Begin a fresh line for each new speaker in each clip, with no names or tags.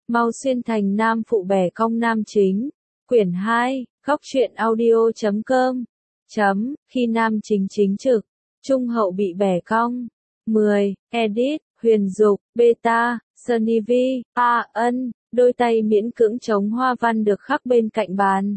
Mau xuyên thành nam phụ bẻ cong nam chính. Quyển 2, góc truyện audio.com. Khi nam chính chính trực, trung hậu bị bẻ cong. 10. Edit, Huyền Dục, Beta, Sunny V, Ân, đôi tay miễn cưỡng chống hoa văn được khắc bên cạnh bàn.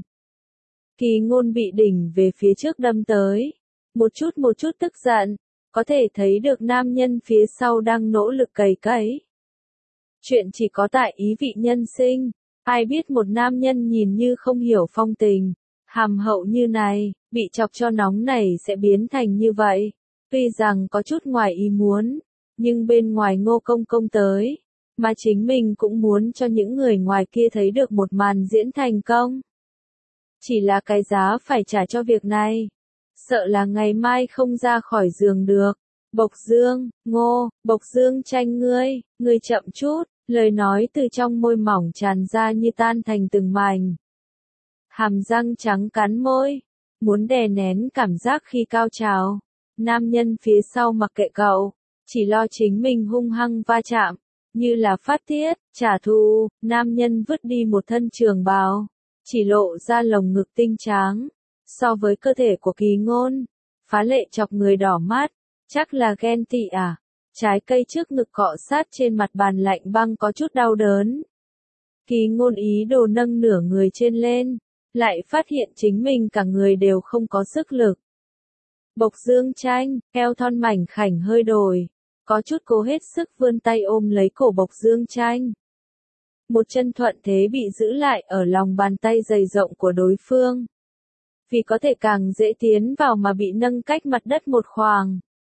Kỳ Ngôn bị đỉnh về phía trước đâm tới. Một chút tức giận, có thể thấy được nam nhân phía sau đang nỗ lực cày cấy. Chuyện chỉ có tại ý vị nhân sinh, ai biết một nam nhân nhìn như không hiểu phong tình, hàm hậu như này, bị chọc cho nóng này sẽ biến thành như vậy. Tuy rằng có chút ngoài ý muốn, nhưng bên ngoài Ngô Công Công tới, mà chính mình cũng muốn cho những người ngoài kia thấy được một màn diễn thành công. Chỉ là cái giá phải trả cho việc này, sợ là ngày mai không ra khỏi giường được. Bộc Dương, Bộc Dương Tranh ngươi chậm chút, lời nói từ trong môi mỏng tràn ra như tan thành từng mảnh. Hàm răng trắng cắn môi, muốn đè nén cảm giác khi cao trào. Nam nhân phía sau mặc kệ cậu, chỉ lo chính mình hung hăng va chạm, như là phát tiết, trả thù. Nam nhân vứt đi một thân trường bào, chỉ lộ ra lồng ngực tinh tráng, so với cơ thể của Kỳ Ngôn, phá lệ chọc người đỏ mắt, chắc là ghen tị à. Trái cây trước ngực cọ sát trên mặt bàn lạnh băng có chút đau đớn. Kỳ Ngôn ý đồ nâng nửa người trên lên, lại phát hiện chính mình cả người đều không có sức lực. Bộc Dương Tranh, eo thon mảnh khảnh hơi đổi, có chút cố hết sức vươn tay ôm lấy cổ Bộc Dương Tranh. Một chân thuận thế bị giữ lại ở lòng bàn tay dày rộng của đối phương. Vì có thể càng dễ tiến vào mà bị nâng cách mặt đất một khoảng.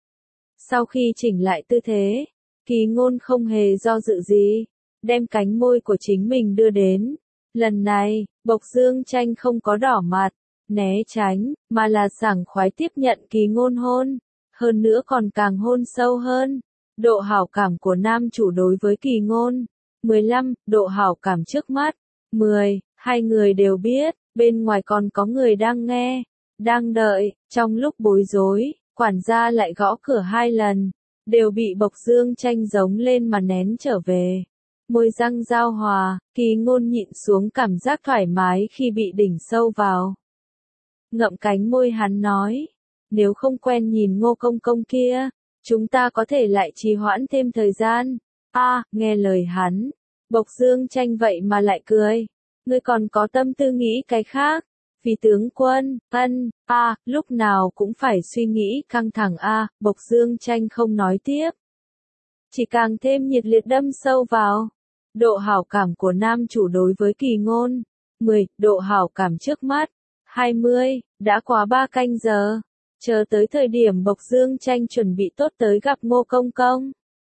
Sau khi chỉnh lại tư thế, Kỳ Ngôn không hề do dự gì, đem cánh môi của chính mình đưa đến. Lần này, Bộc Dương Tranh không có đỏ mặt, né tránh, mà là sảng khoái tiếp nhận Kỳ Ngôn hôn, hơn nữa còn càng hôn sâu hơn. Độ hảo cảm của nam chủ đối với Kỳ Ngôn. 15. Độ hảo cảm trước mắt. 10. Hai người đều biết, bên ngoài còn có người đang nghe, đang đợi. Trong lúc bối rối, quản gia lại gõ cửa 2 lần, đều bị Bộc Dương Tranh giống lên mà nén trở về. Môi răng giao hòa, Kỳ Ngôn nhịn xuống cảm giác thoải mái khi bị đỉnh sâu vào. Ngậm cánh môi hắn nói, nếu không quen nhìn Ngô Công Công kia, chúng ta có thể lại trì hoãn thêm thời gian. Nghe lời hắn, Bộc Dương Tranh vậy mà lại cười. Ngươi còn có tâm tư nghĩ cái khác, vì tướng quân, lúc nào cũng phải suy nghĩ căng thẳng Bộc Dương Tranh không nói tiếp. Chỉ càng thêm nhiệt liệt đâm sâu vào. Độ hảo cảm của nam chủ đối với Kỳ Ngôn. 10. Độ hảo cảm trước mắt. 20. Đã quá 3 canh giờ. Chờ tới thời điểm Bộc Dương Tranh chuẩn bị tốt tới gặp Ngô Công Công.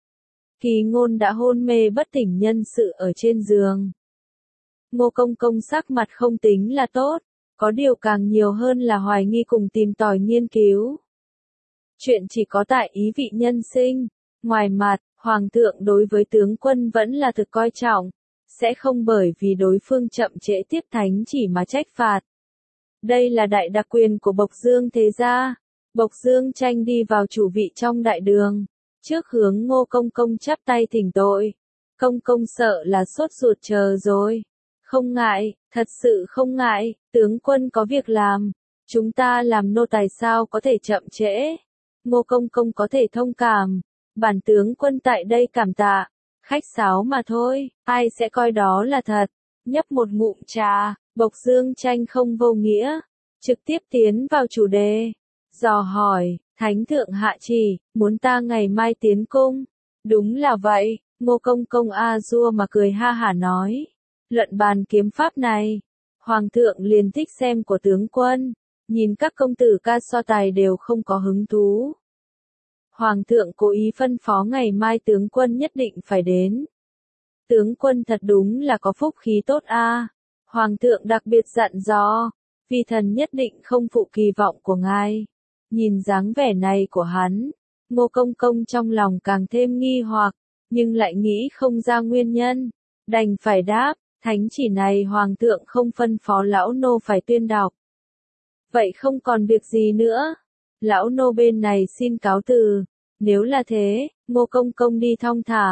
Kỳ Ngôn đã hôn mê bất tỉnh nhân sự ở trên giường. Ngô Công Công sắc mặt không tính là tốt, có điều càng nhiều hơn là hoài nghi cùng tìm tòi nghiên cứu. Chuyện chỉ có tại ý vị nhân sinh, ngoài mặt, Hoàng thượng đối với tướng quân vẫn là thực coi trọng, sẽ không bởi vì đối phương chậm trễ tiếp thánh chỉ mà trách phạt. Đây là đại đặc quyền của Bộc Dương thế gia. Bộc Dương Tranh đi vào chủ vị trong đại đường, trước hướng Ngô Công Công chắp tay thỉnh tội. Công công sợ là sốt ruột chờ rồi. Không ngại, thật sự không ngại, tướng quân có việc làm. Chúng ta làm nô tài sao có thể chậm trễ. Ngô Công Công có thể thông cảm. Bản tướng quân tại đây cảm tạ. Khách sáo mà thôi, ai sẽ coi đó là thật. Nhấp một ngụm trà, Bộc Dương Tranh không vô nghĩa. Trực tiếp tiến vào chủ đề. Dò hỏi, Thánh thượng hạ chỉ, muốn ta ngày mai tiến cung. Đúng là vậy, Ngô Công Công dua mà cười ha hả nói. Luận bàn kiếm pháp này, Hoàng thượng liền thích xem của tướng quân, nhìn các công tử ca so tài đều không có hứng thú. Hoàng thượng cố ý phân phó ngày mai tướng quân nhất định phải đến. Tướng quân thật đúng là có phúc khí tốt Hoàng thượng đặc biệt dặn dò, vì thần nhất định không phụ kỳ vọng của ngài. Nhìn dáng vẻ này của hắn, Ngô Công Công trong lòng càng thêm nghi hoặc, nhưng lại nghĩ không ra nguyên nhân, đành phải đáp. Thánh chỉ này Hoàng thượng không phân phó lão nô phải tuyên đọc. Vậy không còn việc gì nữa. Lão nô bên này xin cáo từ. Nếu là thế, Ngô Công Công đi thong thả.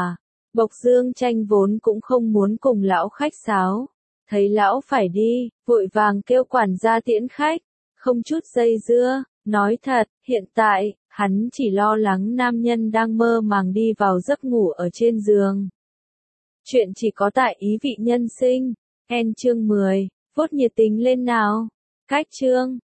Bộc Dương Tranh vốn cũng không muốn cùng lão khách sáo. Thấy lão phải đi, vội vàng kêu quản gia tiễn khách. Không chút dây dưa, nói thật, hiện tại, hắn chỉ lo lắng nam nhân đang mơ màng đi vào giấc ngủ ở trên giường. Chuyện chỉ có tại ý vị nhân sinh. Chương 10, phốt nhiệt tình lên nào. Cách chương